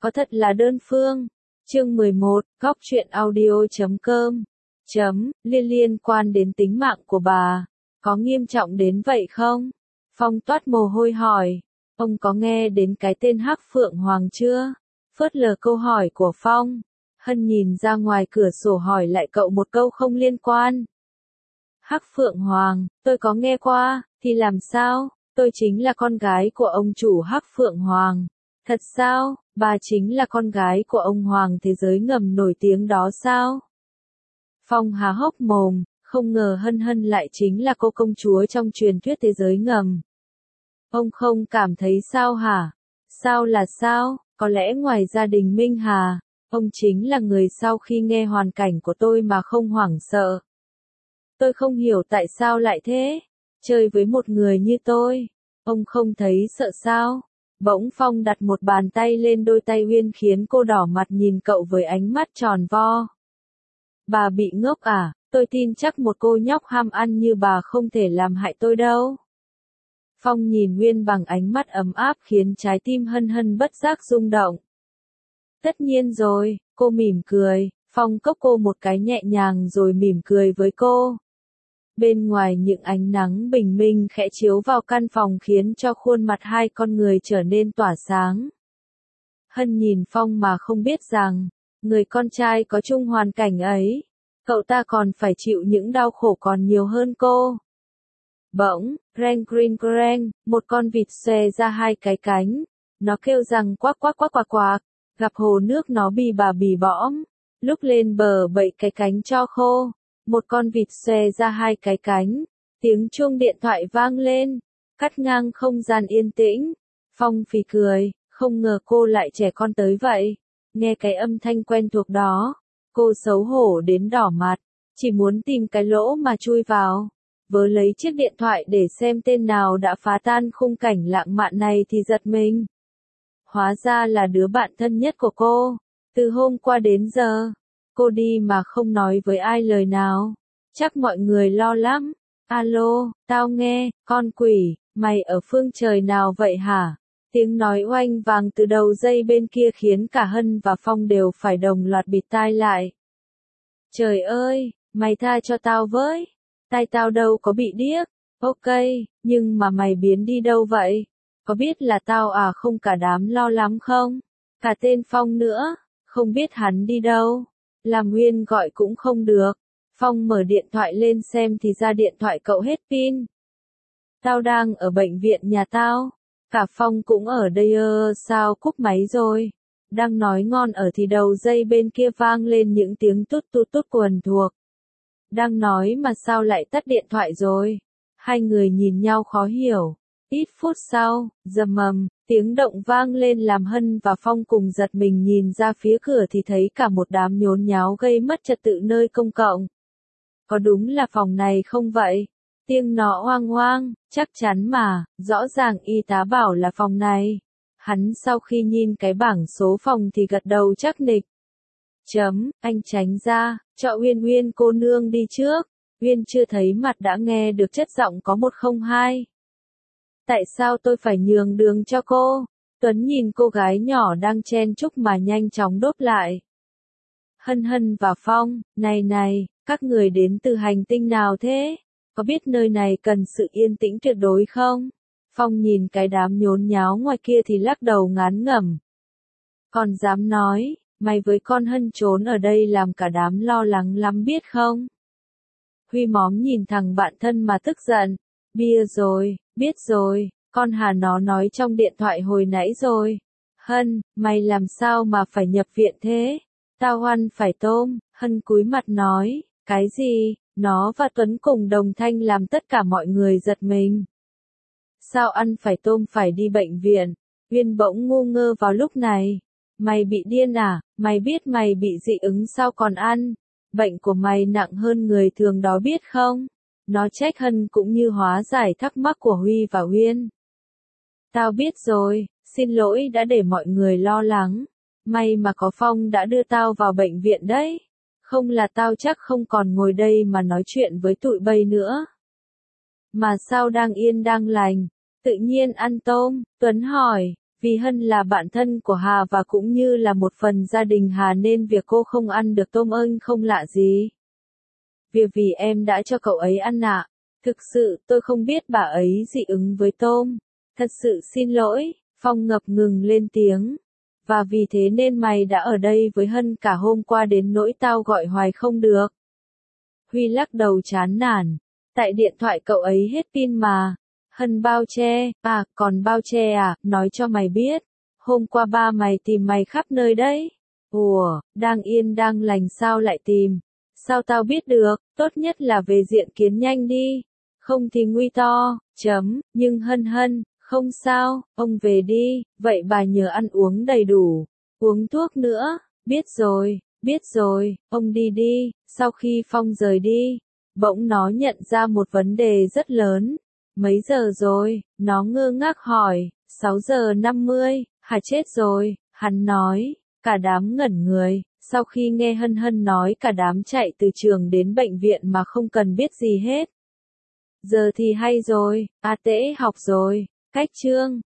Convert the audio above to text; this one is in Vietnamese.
Có thật là đơn phương. Chương 11, góc truyện audio.com. Liên quan đến tính mạng của bà. Có nghiêm trọng đến vậy không? Phong toát mồ hôi hỏi. Ông có nghe đến cái tên Hắc Phượng Hoàng chưa? Phớt lờ câu hỏi của Phong. Hân nhìn ra ngoài cửa sổ hỏi lại cậu một câu không liên quan. Hắc Phượng Hoàng, tôi có nghe qua, thì làm sao? Tôi chính là con gái của ông chủ Hắc Phượng Hoàng. Thật sao? Bà chính là con gái của ông Hoàng thế giới ngầm nổi tiếng đó sao? Phong há hốc mồm, không ngờ Hân lại chính là cô công chúa trong truyền thuyết thế giới ngầm. Ông không cảm thấy sao hả? Sao là sao? Có lẽ ngoài gia đình Minh Hà, ông chính là người sau khi nghe hoàn cảnh của tôi mà không hoảng sợ. Tôi không hiểu tại sao lại thế. Chơi với một người như tôi, ông không thấy sợ sao? Bỗng Phong đặt một bàn tay lên đôi tay Uyên khiến cô đỏ mặt nhìn cậu với ánh mắt tròn vo. Bà bị ngốc à? Tôi tin chắc một cô nhóc ham ăn như bà không thể làm hại tôi đâu. Phong nhìn Uyên bằng ánh mắt ấm áp khiến trái tim Hân bất giác rung động. Tất nhiên rồi, cô mỉm cười. Phong cốc cô một cái nhẹ nhàng rồi mỉm cười với cô. Bên ngoài những ánh nắng bình minh khẽ chiếu vào căn phòng khiến cho khuôn mặt hai con người trở nên tỏa sáng. Hân nhìn Phong mà không biết rằng, người con trai có chung hoàn cảnh ấy, cậu ta còn phải chịu những đau khổ còn nhiều hơn cô. Bỗng, greng, một con vịt xòe ra hai cái cánh, nó kêu rằng quắc, gặp hồ nước nó bì bõm, lúc lên bờ bậy cái cánh cho khô. Một con vịt xòe ra hai cái cánh, tiếng chuông điện thoại vang lên, cắt ngang không gian yên tĩnh. Phong phì cười, không ngờ cô lại trẻ con tới vậy. Nghe cái âm thanh quen thuộc đó, cô xấu hổ đến đỏ mặt, chỉ muốn tìm cái lỗ mà chui vào. Vớ lấy chiếc điện thoại để xem tên nào đã phá tan khung cảnh lãng mạn này thì giật mình. Hóa ra là đứa bạn thân nhất của cô, từ hôm qua đến giờ. Cô đi mà không nói với ai lời nào. Chắc mọi người lo lắm. Alo, tao nghe, con quỷ, mày ở phương trời nào vậy hả? Tiếng nói oanh vàng từ đầu dây bên kia khiến cả Hân và Phong đều phải đồng loạt bịt tai lại. Trời ơi, mày tha cho tao với. Tai tao đâu có bị điếc. Ok, nhưng mà mày biến đi đâu vậy? Có biết là tao à không cả đám lo lắm không? Cả tên Phong nữa, không biết hắn đi đâu. Làm Nguyên gọi cũng không được. Phong mở điện thoại lên xem thì ra điện thoại cậu hết pin. Tao đang ở bệnh viện nhà tao. Cả Phong cũng ở đây sao cúp máy rồi. Đang nói ngon ở thì đầu dây bên kia vang lên những tiếng tút quần thuộc. Đang nói mà sao lại tắt điện thoại rồi. Hai người nhìn nhau khó hiểu. Ít phút sau, rầm mầm, tiếng động vang lên làm Hân và Phong cùng giật mình nhìn ra phía cửa thì thấy cả một đám nhốn nháo gây mất trật tự nơi công cộng. Có đúng là phòng này không vậy? Tiếng nó oang, chắc chắn mà, rõ ràng y tá bảo là phòng này. Hắn sau khi nhìn cái bảng số phòng thì gật đầu chắc nịch. Anh tránh ra, cho Uyên cô nương đi trước. Uyên chưa thấy mặt đã nghe được chất giọng có 102. Tại sao tôi phải nhường đường cho cô? Tuấn nhìn cô gái nhỏ đang chen chúc mà nhanh chóng đốt lại. Hân và Phong, này, các người đến từ hành tinh nào thế? Có biết nơi này cần sự yên tĩnh tuyệt đối không? Phong nhìn cái đám nhốn nháo ngoài kia thì lắc đầu ngán ngẩm. Còn dám nói, mày với con Hân trốn ở đây làm cả đám lo lắng lắm biết không? Huy móm nhìn thằng bạn thân mà tức giận. Bia rồi, biết rồi, con Hà nó nói trong điện thoại hồi nãy rồi. Hân, mày làm sao mà phải nhập viện thế? Tao ăn phải tôm. Hân cúi mặt nói, cái gì? Nó và Tuấn cùng đồng thanh làm tất cả mọi người giật mình. Sao ăn phải tôm phải đi bệnh viện? Uyên bỗng ngu ngơ vào lúc này. Mày bị điên à? Mày biết mày bị dị ứng sao còn ăn? Bệnh của mày nặng hơn người thường đó biết không? Nó trách Hân cũng như hóa giải thắc mắc của Huy và Uyên. Tao biết rồi, xin lỗi đã để mọi người lo lắng. May mà có Phong đã đưa tao vào bệnh viện đấy. Không là tao chắc không còn ngồi đây mà nói chuyện với tụi bay nữa. Mà sao đang yên đang lành, tự nhiên ăn tôm? Tuấn hỏi, Vì Hân là bạn thân của Hà và cũng như là một phần gia đình Hà nên việc cô không ăn được tôm ơn không lạ gì. Việc vì em đã cho cậu ấy ăn ạ. Thực sự tôi không biết bà ấy dị ứng với tôm. Thật sự xin lỗi, Phong ngập ngừng lên tiếng. Và vì thế nên mày đã ở đây với Hân cả hôm qua đến nỗi tao gọi hoài không được. Huy lắc đầu chán nản. Tại điện thoại cậu ấy hết pin mà. Hân bao che, còn bao che à, nói cho mày biết. Hôm qua ba mày tìm mày khắp nơi đấy. Ủa, đang yên đang lành sao lại tìm? Sao tao biết được, tốt nhất là về diện kiến nhanh đi. Không thì nguy to, nhưng Hân, không sao, ông về đi, vậy bà nhớ ăn uống đầy đủ. Uống thuốc nữa, biết rồi, ông đi đi. Sau khi Phong rời đi, bỗng nó nhận ra một vấn đề rất lớn. Mấy giờ rồi, nó ngơ ngác hỏi, 6:50, Hà chết rồi, hắn nói, cả đám ngẩn người, sau khi nghe Hân nói cả đám chạy từ trường đến bệnh viện mà không cần biết gì hết. Giờ thì hay rồi, tễ học rồi, cách chương.